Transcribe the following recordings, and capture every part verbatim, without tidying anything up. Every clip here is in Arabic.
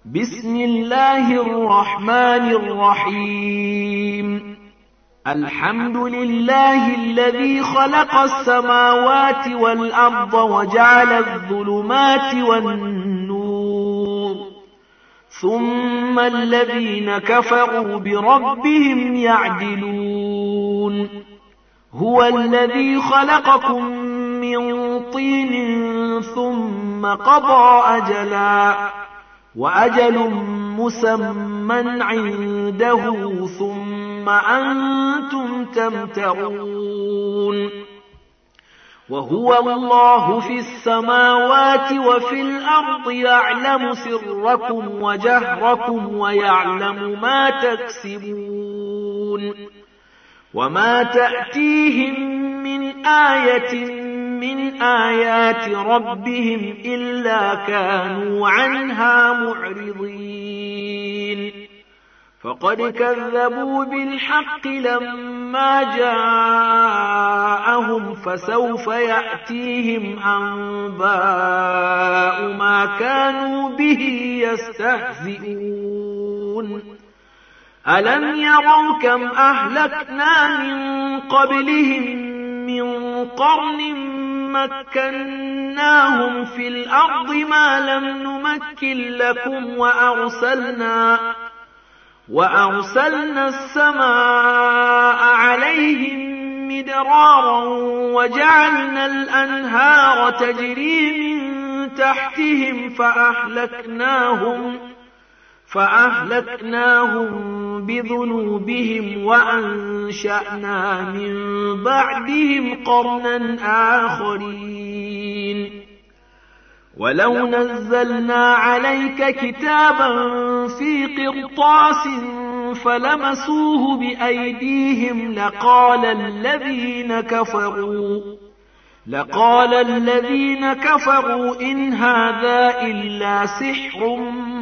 بسم الله الرحمن الرحيم. الحمد لله الذي خلق السماوات والأرض وجعل الظلمات والنور، ثم الذين كفروا بربهم يعدلون. هو الذي خلقكم من طين ثم قضى أجلا، وأجل مسمى عنده، ثم أنتم تمترون. وهو الله في السماوات وفي الأرض، يعلم سركم وجهركم ويعلم ما تكسبون. وما تأتيهم من آية من آيات ربهم إلا كانوا عنها معرضين. فقد كذبوا بالحق لما جاءهم، فسوف يأتيهم أنباء ما كانوا به يستهزئون. ألم يروا كم أهلكنا من قبلهم من قرن مكناهم في الأرض ما لم نمكن لكم، وأرسلنا وأرسلنا السماء عليهم مدرارا، وجعلنا الأنهار تجري من تحتهم فأهلكناهم فأهلكناهم بذنوبهم، وأنشأنا من بعدهم قرنا آخرين. ولو نزلنا عليك كتابا في قرطاس فلمسوه بأيديهم لقال الذين كفروا لقال الذين كفروا إن هذا إلا سحر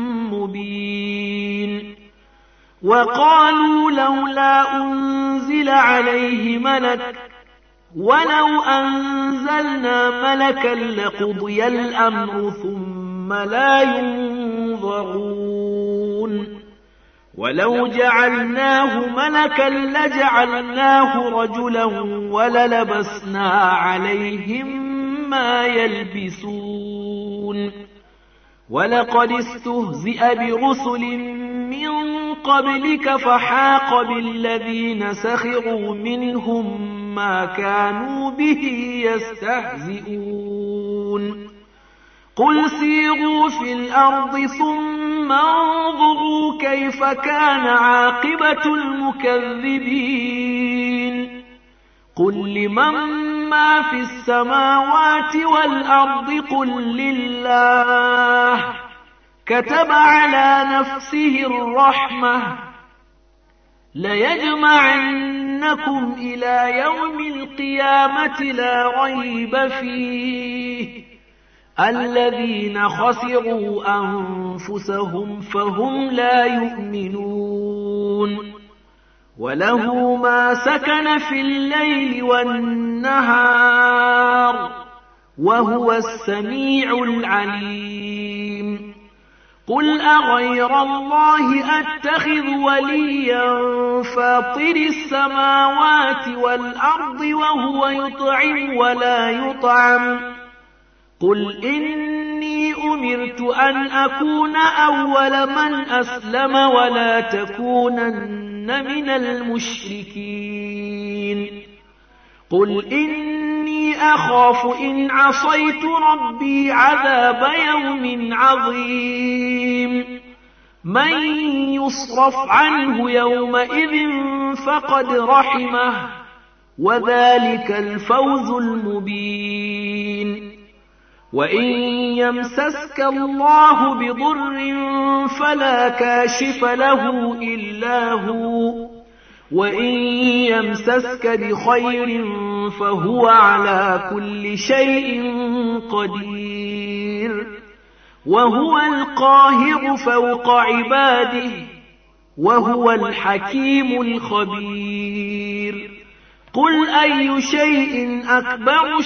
مبين. وقالوا لولا أنزل عليه ملك، ولو أنزلنا ملكا لقضي الأمر ثم لا ينظرون. ولو جعلناه ملكا لجعلناه رجلا وللبسنا عليهم ما يلبسون. ولقد استهزئ برسل من قبلك فحاق بالذين سخروا منهم ما كانوا به يستهزئون. قل سيروا في الأرض ثم انظروا كيف كان عاقبة المكذبين. قل لمن ما في السماوات والأرض قل لله، كتب على نفسه الرحمة ليجمعنكم إلى يوم القيامة لا ريب فيه، الذين خسروا أنفسهم فهم لا يؤمنون. وله ما سكن في الليل والنهار، وهو السميع العليم. قل أغير الله أتخذ وليا فاطر السماوات والأرض وهو يطعم ولا يطعم؟ قل إني أمرت أن أكون أول من أسلم ولا تكونن من المشركين. قل إني أخاف إن عصيت ربي عذاب يوم عظيم. من يصرف عنه يومئذ فقد رحمه، وذلك الفوز المبين. وإن يمسسك الله بضر فلا كاشف له إلا هو، وإن يمسسك بخير فهو على كل شيء قدير. وهو القاهر فوق عباده، وهو الحكيم الخبير. قل أي شيء أكبر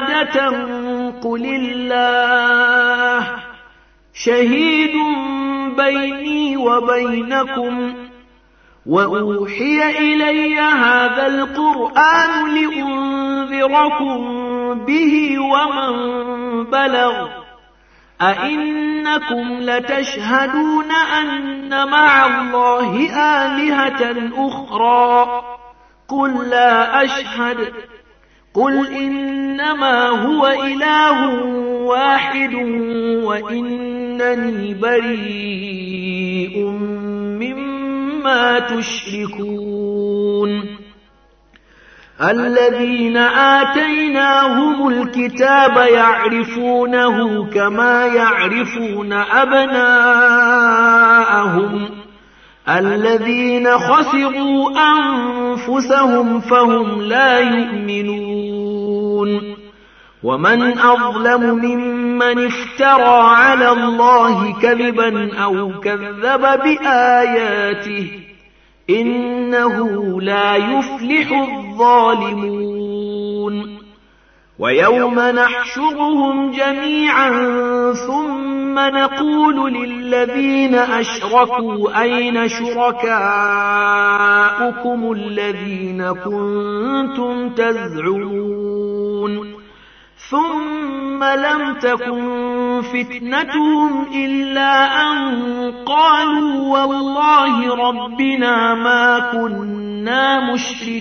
شهادة قل الله، شهيد بيني وبينكم وأوحي إلي هذا القرآن لأنذركم به ومن بلغ أئنكم لتشهدون أن مع الله آلهة أخرى قل لا أشهد قل إنما هو إله واحد وإنني بريء مما تشركون الذين آتيناهم الكتاب يعرفونه كما يعرفون أبناءهم الذين خسروا أنفسهم فهم لا يؤمنون ومن أظلم ممن افترى على الله كذبا أو كذب بآياته إنه لا يفلح الظالمون ويوم نحشرهم جميعا ثم نقول للذين أشركوا أين شركاؤكم الذين كنتم تزعمون ثم لم تكن فتنتهم إلا أن قالوا والله ربنا ما كنا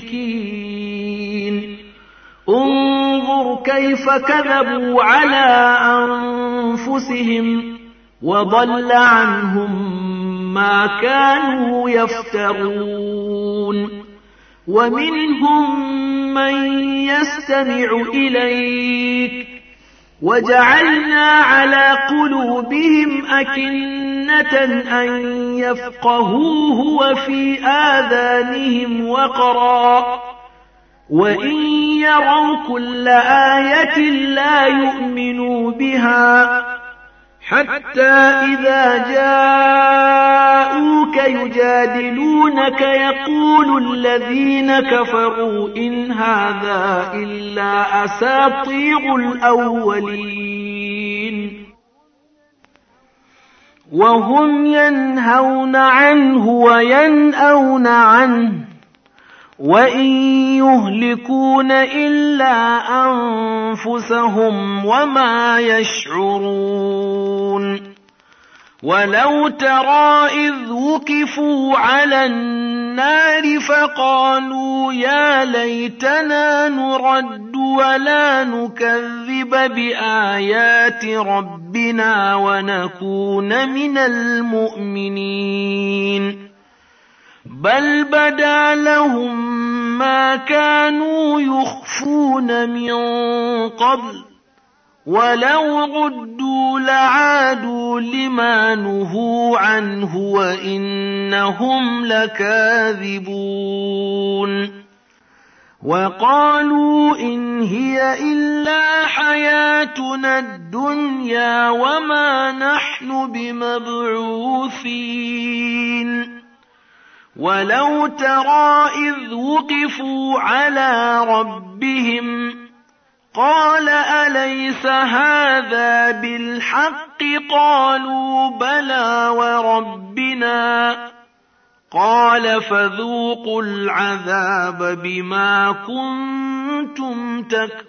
مشركين انظر كيف كذبوا على أنفسهم وضل عنهم ما كانوا يفترون ومنهم من يستمع إليك وجعلنا على قلوبهم أكنة أن يفقهوه وفي آذانهم وقرا وإن يروا كل آية لا يؤمنوا بها حتى إذا جاءوك يجادلونك يقول الذين كفروا إن هذا إلا أساطير الأولين وهم ينهون عنه وينأون عنه وإن يهلكون إلا أنفسهم وما يشعرون ولو ترى إذ وقفوا على النار فقالوا يا ليتنا نرد ولا نكذب بآيات ربنا ونكون من المؤمنين بل بدا لهم ما كانوا يخفون من قبل ولو ردوا لعادوا لما نهوا عنه وإنهم لكاذبون وقالوا إن هي إلا حياتنا الدنيا وما نحن بمبعوثين ولو ترى إذ وقفوا على ربهم قال أليس هذا بالحق قالوا بلى وربنا قال فذوقوا العذاب بما كنتم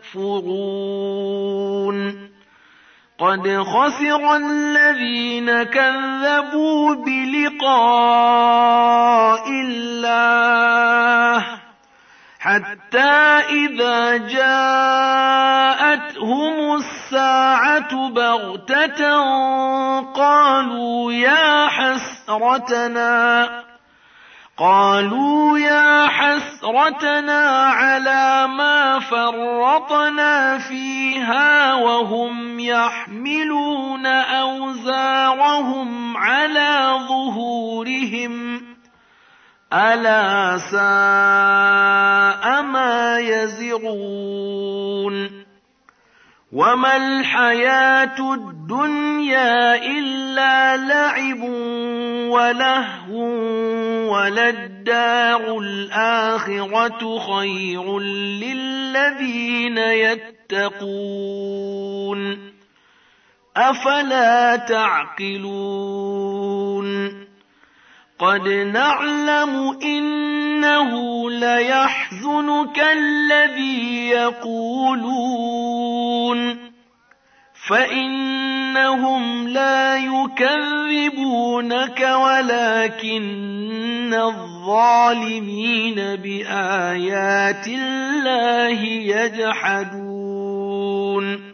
تكفرون قد خسر الذين كذبوا بلقاء الله حتى إذا جاءتهم الساعة بغتة قالوا يا حسرتنا قالوا يا حسرتنا على ما فرطنا فيها وهم يحملون أوزارهم على ظهورهم ألا ساء ما يزرون وما الحياة الدنيا إلا لعب ولهو وللدار الآخرة خير للذين يتقون أفلا تعقلون قد نعلم إنه ليحزنك الذي يقولون فإنهم لا يكذبونك ولكن الظالمين بآيات الله يجحدون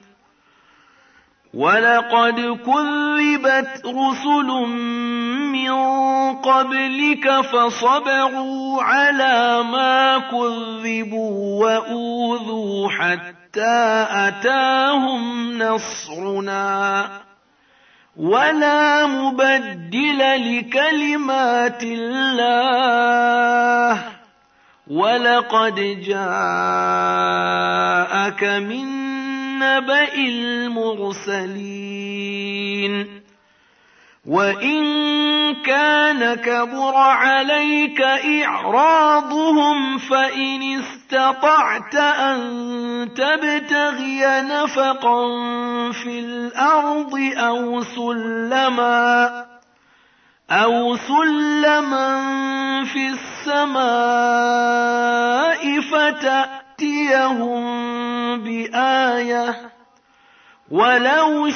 ولقد كذبت رسل من قبلك فصبروا على ما كذبوا وأوذوا حتى أتاهم نصرنا ولا مبدل لكلمات الله ولقد جاءك من نبأ المرسلين وإن كان كبر عليك إعراضهم فإن استطعت أن تبتغي نفقا في الأرض أو سلما أو سلما في السماء فتأتيهم بآية ولو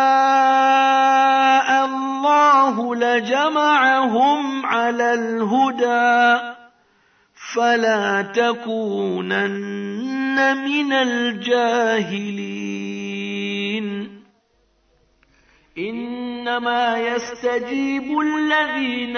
شاء الله لجمعهم على الهدى فلا تكونن من الجاهلين إنما يستجيب الذين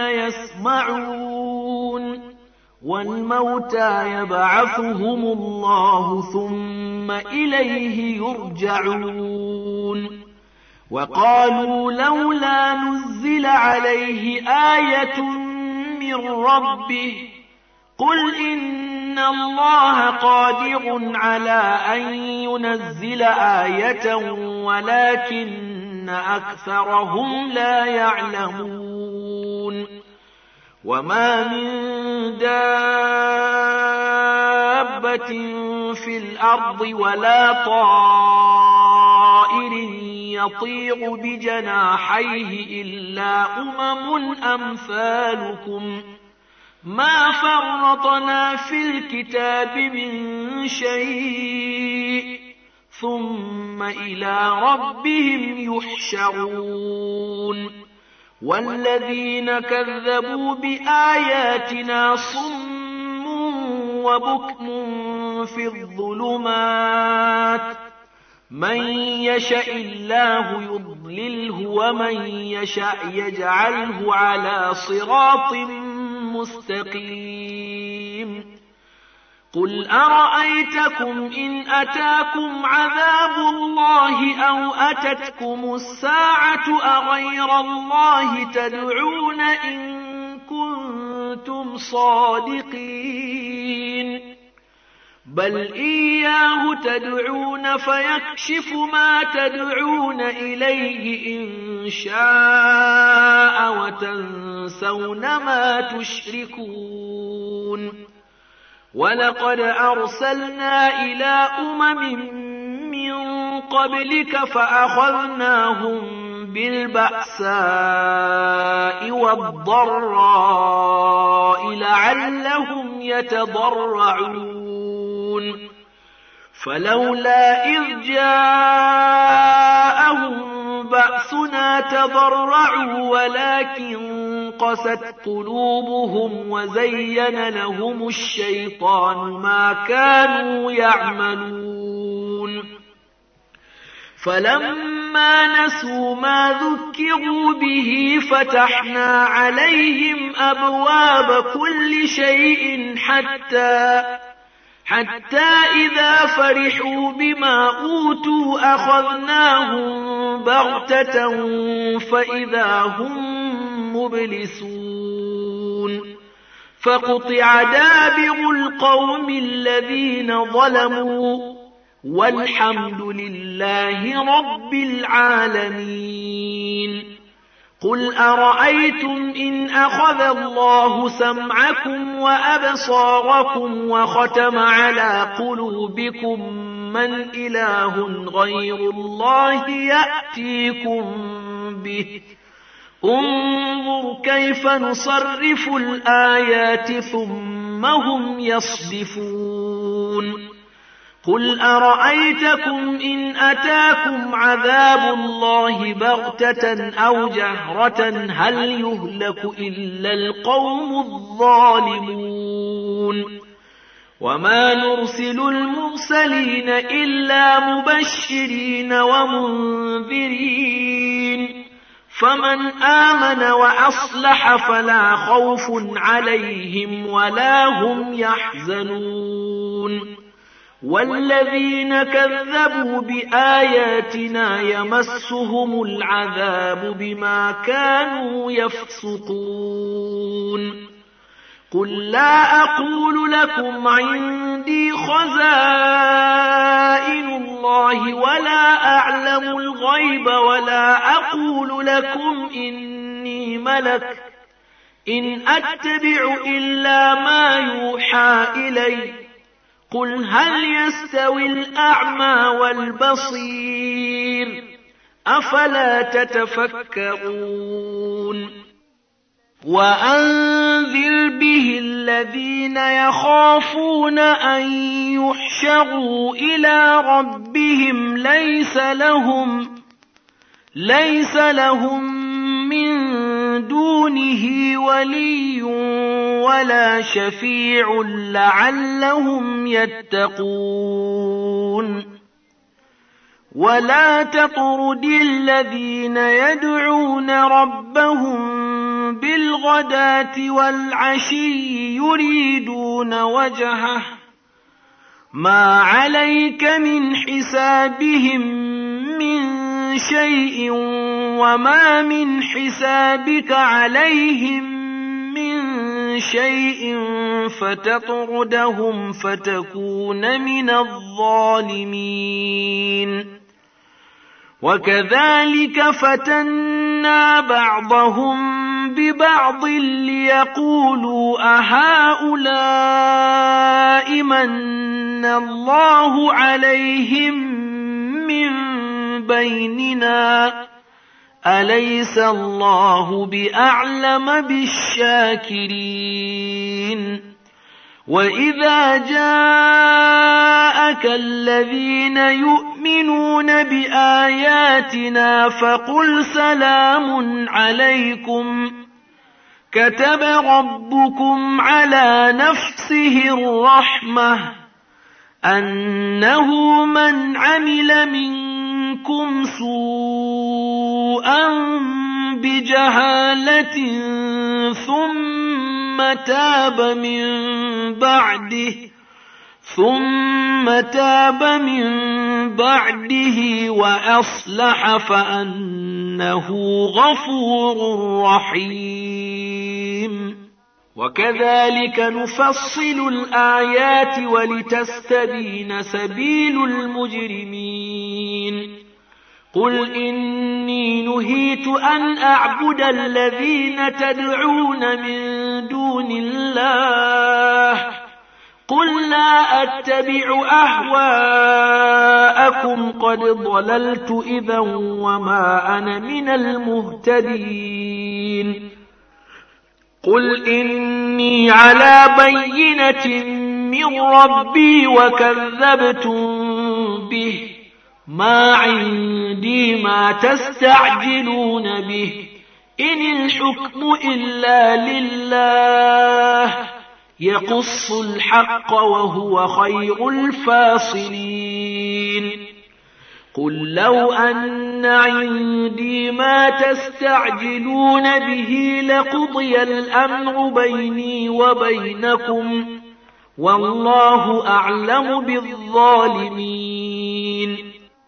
يسمعون والموتى يبعثهم الله ثم إليه يرجعون وقالوا لولا نزل عليه آية من ربه قل إن الله قادر على أن ينزل آية ولكن أكثرهم لا يعلمون وما من دابة في الأرض ولا طائر يطير بجناحيه إلا أمم أمثالكم ما فرطنا في الكتاب من شيء ثم إلى ربهم يحشرون والذين كذبوا بآياتنا صم وبكم في الظلمات من يشاء الله يضلله ومن يشاء يجعله على صراط مستقيم قل أرأيتكم إن أتاكم عذاب الله أو أتتكم الساعة أغير الله تدعون إن كنتم صادقين بل إياه تدعون فيكشف ما تدعون إليه إن شاء وتنسون ما تشركون ولقد أرسلنا إلى أمم من قبلك فأخذناهم بالبأساء والضراء لعلهم يتضرعون فلولا إذ جاءهم بأسنا تضرعوا ولكن قست قلوبهم وزين لهم الشيطان ما كانوا يعملون فلما نسوا ما ذكروا به فتحنا عليهم أبواب كل شيء حتى حتى إذا فرحوا بما أوتوا أخذناهم بغتة فإذا هم مبلسون فقطع دابر القوم الذين ظلموا والحمد لله رب العالمين قل أرأيتم إن أخذ الله سمعكم وأبصاركم وختم على قلوبكم من إله غير الله يأتيكم به انظر انظر كيف نصرف الآيات ثم هم يصدفون قل أرأيتكم إن أتاكم عذاب الله بغتة أو جهرة هل يهلك إلا القوم الظالمون وما نرسل المرسلين إلا مبشرين ومنذرين فمن آمن وأصلح فلا خوف عليهم ولا هم يحزنون والذين كذبوا بآياتنا يمسهم العذاب بما كانوا يفسقون قل لا أقول لكم عندي خزائن الله ولا أعلم الغيب ولا أقول لكم إني ملك إن أتبع إلا ما يوحى إلي قل هل يستوي الأعمى والبصير أفلا تتفكرون وأنذر به الذين يخافون أن يحشروا إلى ربهم ليس لهم ليس لهم من دونه ولي ولا شفيع لعلهم يتقون ولا تطرد الذين يدعون ربهم بالغداة والعشي يريدون وجهه ما عليك من حسابهم من شيء وما من حسابك عليهم من شيء فتطردهم فتكون من الظالمين وكذلك فتنا بعضهم ببعض ليقولوا أهؤلاء من الله عليهم من بيننا أليس الله بأعلم بالشاكرين وإذا جاءك الذين يؤمنون بآياتنا فقل سلام عليكم كتب ربكم على نفسه الرحمة أنه من عمل منكم سوءا بجهالة ثم تاب من بعده ثم تاب من بعده وأصلح فأنه غفور رحيم وكذلك نفصل الآيات ولتستبين سبيل المجرمين قل إني نهيت أن أعبد الذين تدعون من دون الله قل لا أتبع أهواءكم قد ضللت إذا وما أنا من المهتدين قل إني على بينة من ربي وكذبتم به ما عندي ما تستعجلون به إن الحكم إلا لله يقص الحق وهو خير الفاصلين قل لو أن عندي ما تستعجلون به لقضي الأمر بيني وبينكم والله أعلم بالظالمين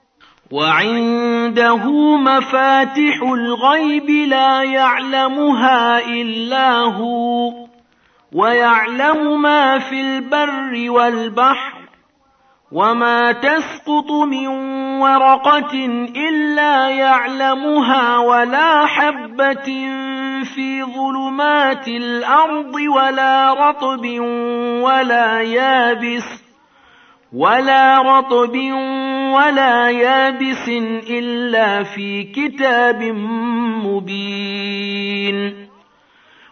وعنده مفاتح الغيب لا يعلمها إلا هو ويعلم ما في البر والبحر وما تسقط من ورقة إلا يعلمها ولا حبة في ظلمات الأرض ولا رطب ولا يابس ولا رطب ولا يابس إلا في كتاب مبين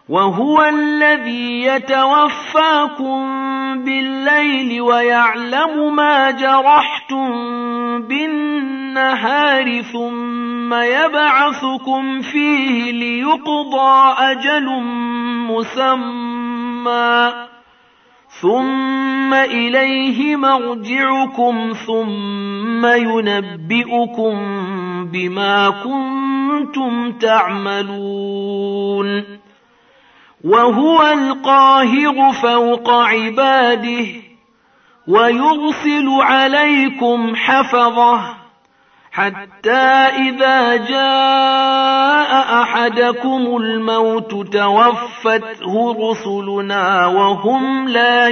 وهو الذي يتوفاكم بالليل ويعلم ما جرحتم بالنهار ثم يبعثكم فيه ليقضى أجل مسمى ثم إليه مرجعكم ثم ينبئكم بما كنتم تعملون وهو القاهر فوق عباده ويرسل عليكم حفظه حتى إذا جاء أحدكم الموت توفته رسلنا وهم لا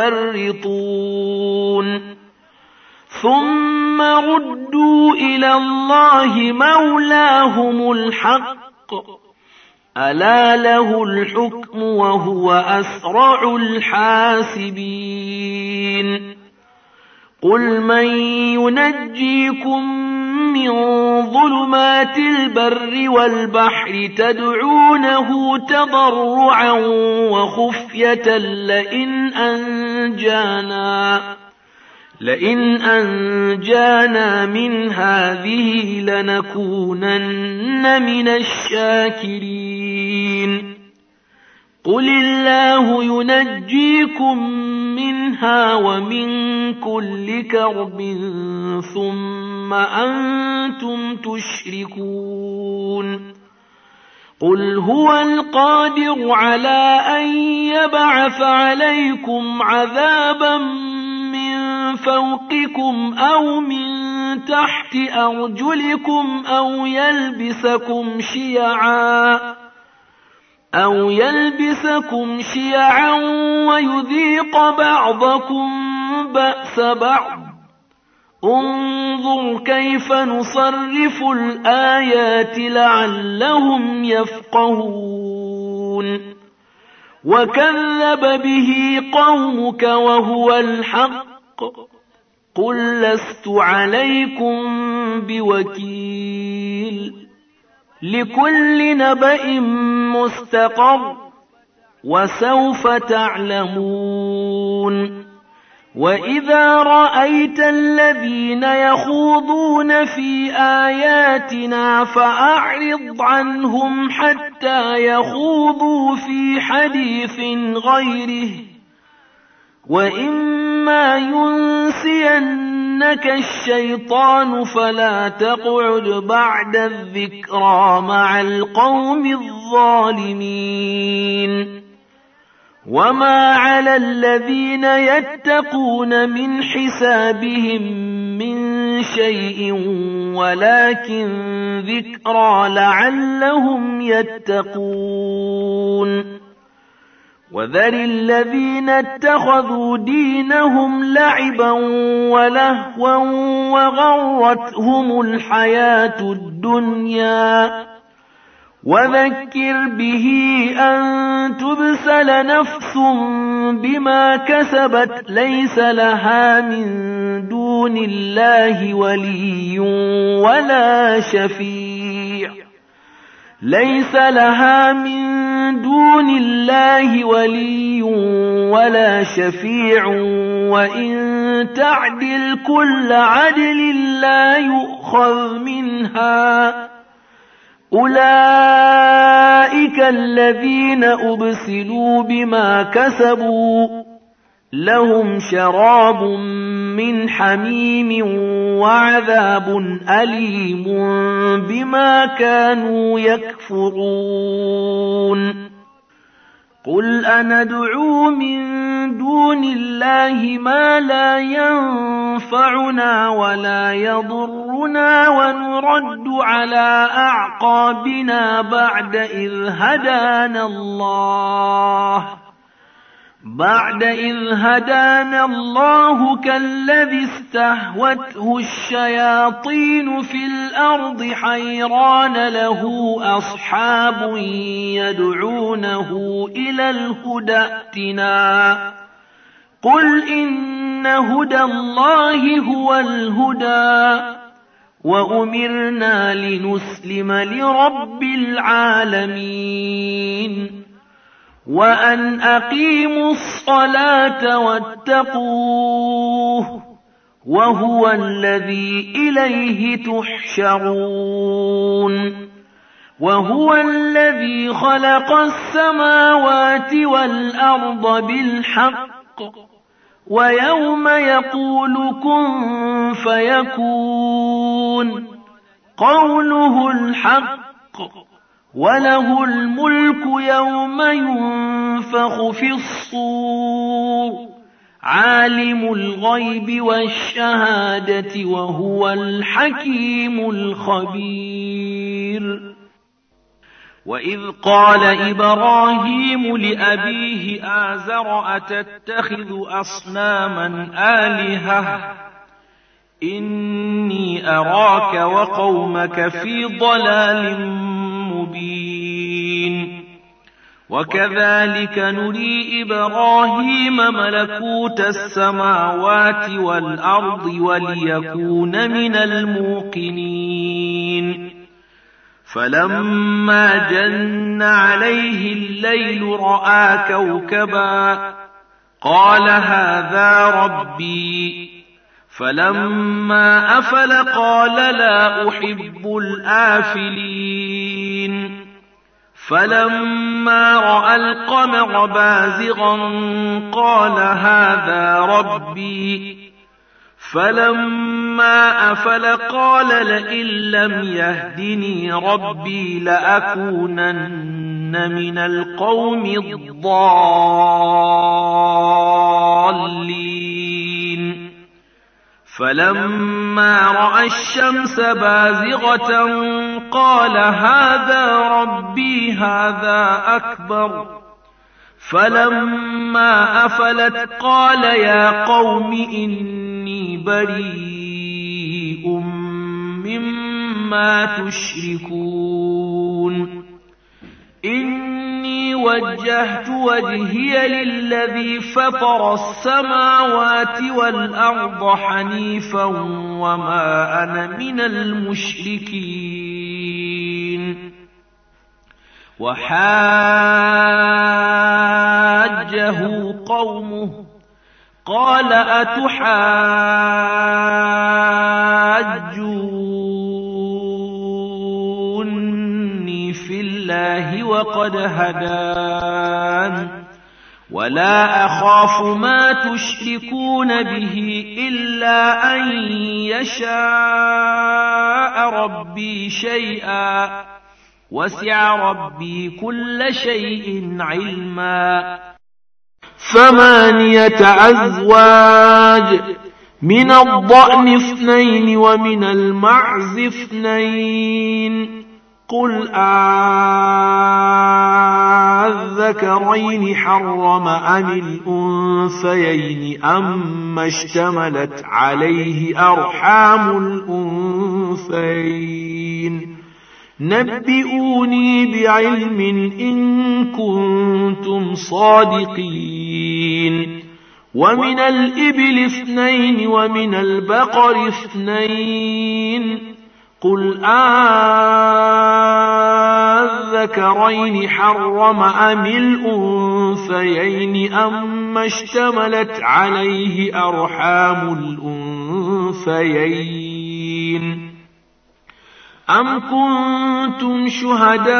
يفرطون ثم ردوا إلى الله مولاهم الحق ألا له الحكم وهو أسرع الحاسبين قل من ينجيكم من ظلمات البر والبحر تدعونه تضرعا وخفية لئن أنجانا لئن أنجانا من هذه لنكونن من الشاكرين قل الله ينجيكم منها ومن كل كرب ثم أنتم تشركون قل هو القادر على أن يبعث عليكم عذابا من فوقكم أو من تحت أرجلكم أو يلبسكم شيعا أو يلبسكم شيعا ويذيق بعضكم بأس بعض انظر كيف نصرف الآيات لعلهم يفقهون وكذب به قومك وهو الحق قل لست عليكم بوكيل لكل نبأ مستقر وسوف تعلمون وإذا رأيت الذين يخوضون في آياتنا فأعرض عنهم حتى يخوضوا في حديث غيره وإما ينسينك الشيطان فلا تقعد بعد الذكرى مع القوم الظالمين وما على الذين يتقون من حسابهم من شيء ولكن ذكرى لعلهم يتقون وذر الذين اتخذوا دينهم لعبا ولهوا وغرتهم الحياة الدنيا وذكر به أن تبسل نفس بما كسبت ليس لها من دون الله ولي ولا شفيع ليس لها من دون الله ولي ولا شفيع وإن تعدل كل عدل لا يؤخذ منها أولئك الذين أبسلوا بما كسبوا لهم شراب من حميم وعذاب أليم بما كانوا يكفرون قل أندعو من دون الله ما لا ينفعنا ولا يضرنا ونرد على أعقابنا بعد إذ هدانا الله بعد إذ هدانا الله كالذي استهوته الشياطين في الأرض حيران له أصحاب يدعونه إلى الهدى ائتنا قل إن هدى الله هو الهدى وأمرنا لنسلم لرب العالمين وأن أقيموا الصلاة واتقوه وهو الذي إليه تحشرون وهو الذي خلق السماوات والأرض بالحق ويوم يقول كن فيكون قوله الحق وله الملك يوم ينفخ في الصور عالم الغيب والشهادة وهو الحكيم الخبير. وإذ قال إبراهيم لأبيه آزر أتتخذ أصناما آلهة إني أراك وقومك في ضلال مبين. وكذلك نري إبراهيم ملكوت السماوات والأرض وليكون من الموقنين. فلما جن عليه الليل رأى كوكبا قال هذا ربي فلما أفل قال لا أحب الآفلين. فلما رأى القمر بازغا قال هذا ربي فلما أفل قال لئن لم يهدني ربي لأكونن من القوم الضالين. فلما رأى الشمس بازغة قال هذا ربي هذا أكبر. فلما أفلت قال يا قوم إني بريء مما تشركون إني وجهت وجهي للذي فطر السماوات والأرض حنيفا وما أنا من المشركين. وحاجه قومه قال أتحاجوني في الله وقد هدان ولا أخاف ما تشركون به إلا أن يشاء ربي شيئا وسع ربي كل شيء علما. ثمانية أزواج من الضأن اثنين ومن المعز اثنين قل أذكرين حرم أم الأنثيين أما اشتملت عليه أرحام الأنثيين نبئوني بعلم إن كنتم صادقين. ومن الإبل اثنين ومن البقر اثنين قل أذكرين حرم أم الأنثيين أما اشتملت عليه أرحام الأنثيين أم كنتم شهداء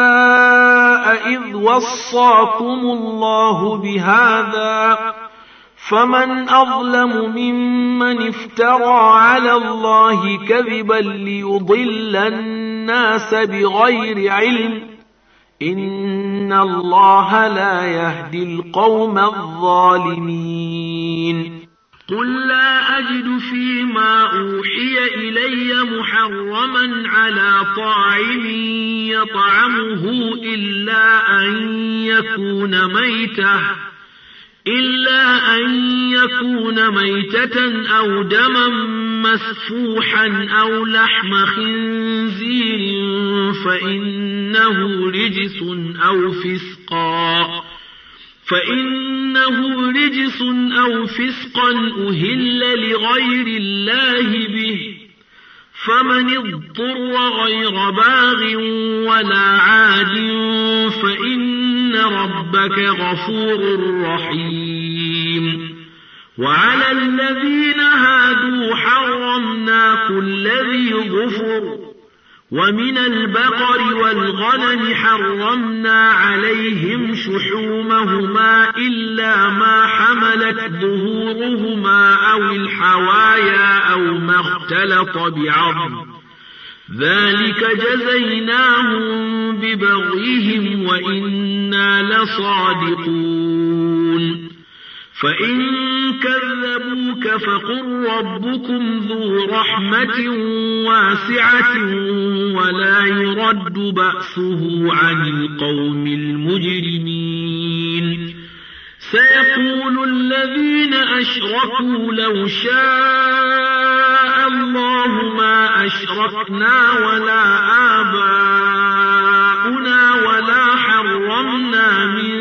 إذ وصاكم الله بهذا فمن أظلم ممن افترى على الله كذبا ليضل الناس بغير علم إن الله لا يهدي القوم الظالمين. قل لا أجد فيما أوحي إلي محرما على طاعم يطعمه إلا أن يكون ميتة إلا أن يكون ميتة أو دما مسفوحا أو لحم خنزير فإنه رجس أو فسقا فإنه رجس أو فسقا أهل لغير الله به فمن اضطر غير باغ ولا عاد فإن إن ربك غفور رحيم وعلى الذين هادوا حرمنا كل ذي ظفر ومن البقر والغنم حرمنا عليهم شحومهما إلا ما حملت ظهورهما أو الحوايا أو ما اختلط بعظم ذلك جزيناهم ببغيهم وإنا لصادقون فإن كذبوك فقل ربكم ذو رحمة واسعة ولا يرد بأسه عن القوم المجرمين سيقول الذين أشركوا لو شاء الله ما أشركنا ولا آباؤنا ولا حرمنا من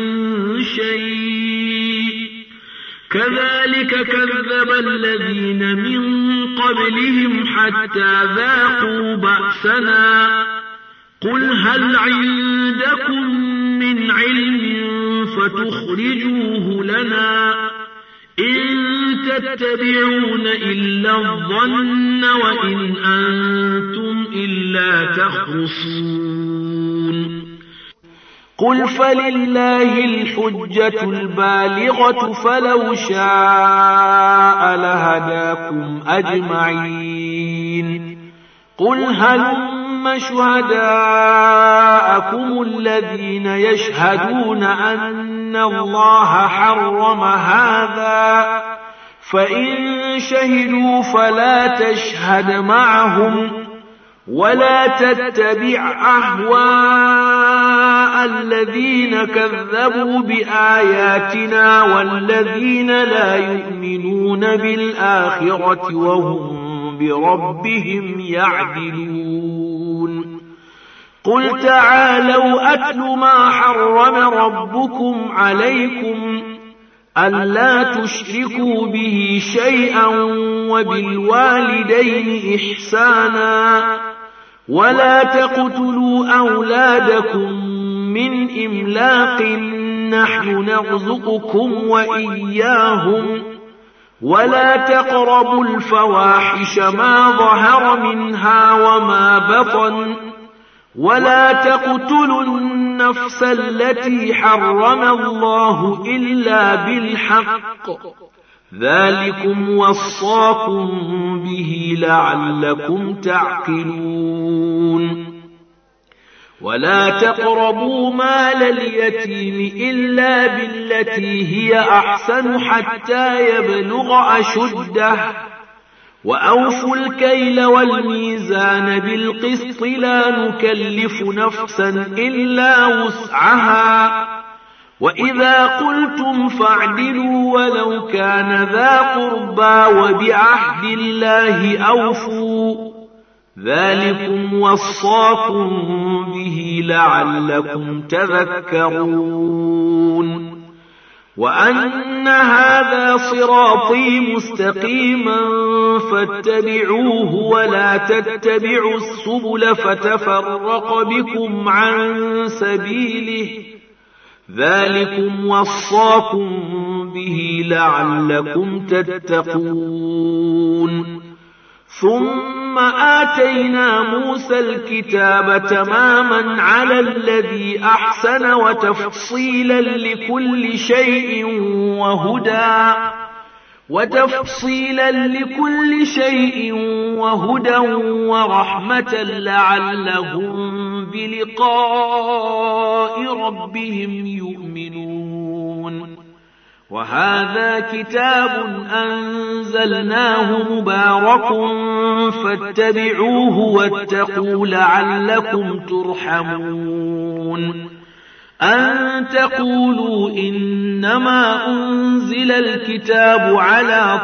شيء كذلك كذب الذين من قبلهم حتى ذاقوا بأسنا قل هل عندكم من علم فتخرجوه لنا إن تتبعون إلا الظن وإن أنتم إلا تخرصون قل فلله الحجة البالغة فلو شاء لهداكم أجمعين قل هلم شهداءكم الذين يشهدون أن الله حرم هذا فإن شهدوا فلا تشهد معهم ولا تتبع أهواء الذين كذبوا بآياتنا والذين لا يؤمنون بالآخرة وهم بربهم يعدلون قل تعالوا أتل ما حرم ربكم عليكم ألا تشركوا به شيئا وبالوالدين إحسانا ولا تقتلوا أولادكم من إملاق نحن نرزقكم وإياهم ولا تقربوا الفواحش ما ظهر منها وما بطن ولا تقتلوا النفس التي حرم الله إلا بالحق ذلكم وصاكم به لعلكم تعقلون ولا تقربوا مال اليتيم إلا بالتي هي أحسن حتى يبلغ أشده وأوفوا الكيل والميزان بالقسط لا نكلف نفسا إلا وسعها وإذا قلتم فاعدلوا ولو كان ذا قربى وبعهد الله أوفوا ذلكم وصاكم به لعلكم تذكرون وأن هذا صراطي مستقيما فاتبعوه ولا تتبعوا السبل فتفرق بكم عن سبيله ذلكم وصاكم به لعلكم تتقون ثم آتينا موسى الكتاب تماما على الذي أحسن وتفصيلا لكل شيء وهدى وتفصيلا لكل شيء وهدى ورحمة لعلهم بلقاء ربهم يؤمنون وهذا كتاب أنزلناه مبارك فاتبعوه واتقوا لعلكم ترحمون أن تقولوا إنما أنزل الكتاب على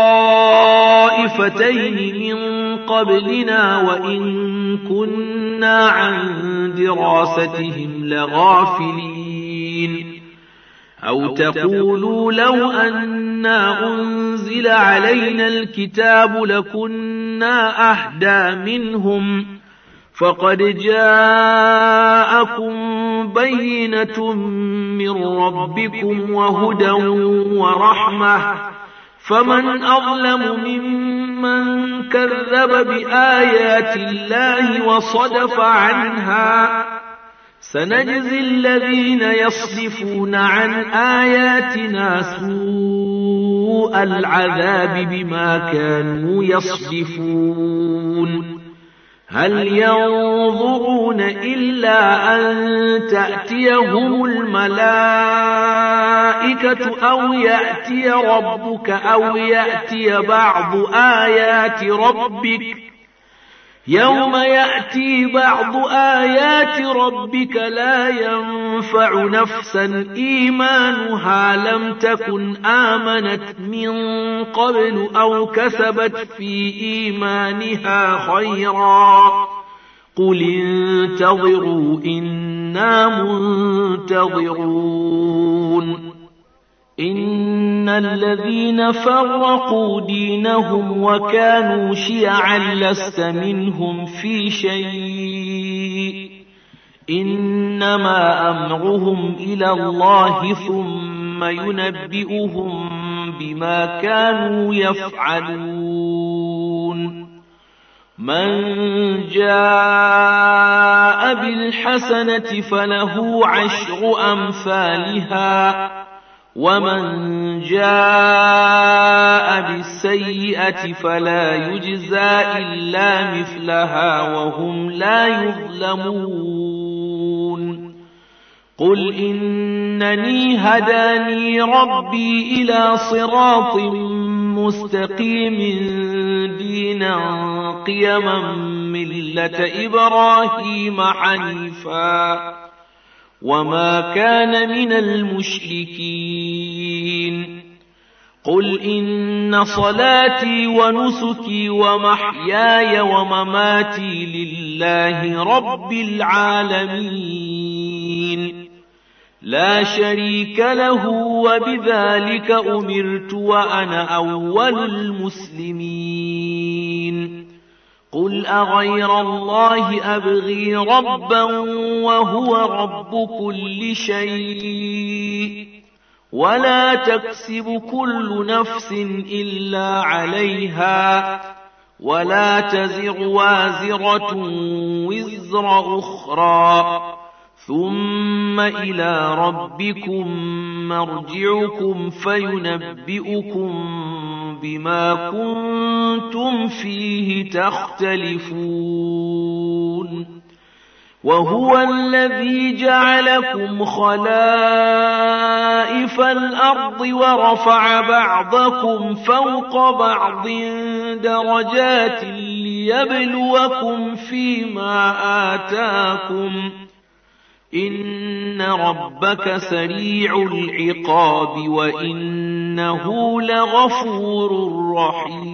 طائفتين من قبلنا وإن كنا عن دراستهم لغافلين أو تقولوا لو أنا أنزل علينا الكتاب لكنا أهدى منهم فقد جاءكم بينة من ربكم وهدى ورحمة فمن أظلم ممن كذب بآيات الله وصدف عنها سنجزي الذين يصدفون عن آياتنا سوء العذاب بما كانوا يصدفون هل ينظرون إلا أن تأتيهم الملائكة أو يأتي ربك أو يأتي بعض آيات ربك يوم يأتي بعض آيات ربك لا ينفع نفسا إيمانها لم تكن آمنت من قبل أو كسبت في إيمانها خيرا قل انتظروا إنا منتظرون إن الذين فرقوا دينهم وكانوا شيعا لست منهم في شيء إنما أمرهم إلى الله ثم ينبئهم بما كانوا يفعلون من جاء بالحسنة فله عشر أمثالها ومن جاء بالسيئة فلا يجزى إلا مثلها وهم لا يظلمون قل إنني هداني ربي إلى صراط مستقيم دينا قيما ملة إبراهيم حنيفا وما كان من المشركين قل إن صلاتي ونسكي ومحياي ومماتي لله رب العالمين لا شريك له وبذلك أمرت وأنا أول المسلمين قل أغير الله أبغي ربا وهو رب كل شيء ولا تكسب كل نفس إلا عليها ولا تزر وازرة وزر أخرى ثم إلى ربكم مرجعكم فينبئكم بما كنتم فيه تختلفون وهو الذي جعلكم خلائف الأرض ورفع بعضكم فوق بعض درجات ليبلوكم فيما آتاكم إن ربك سريع العقاب وإنه لغفور رحيم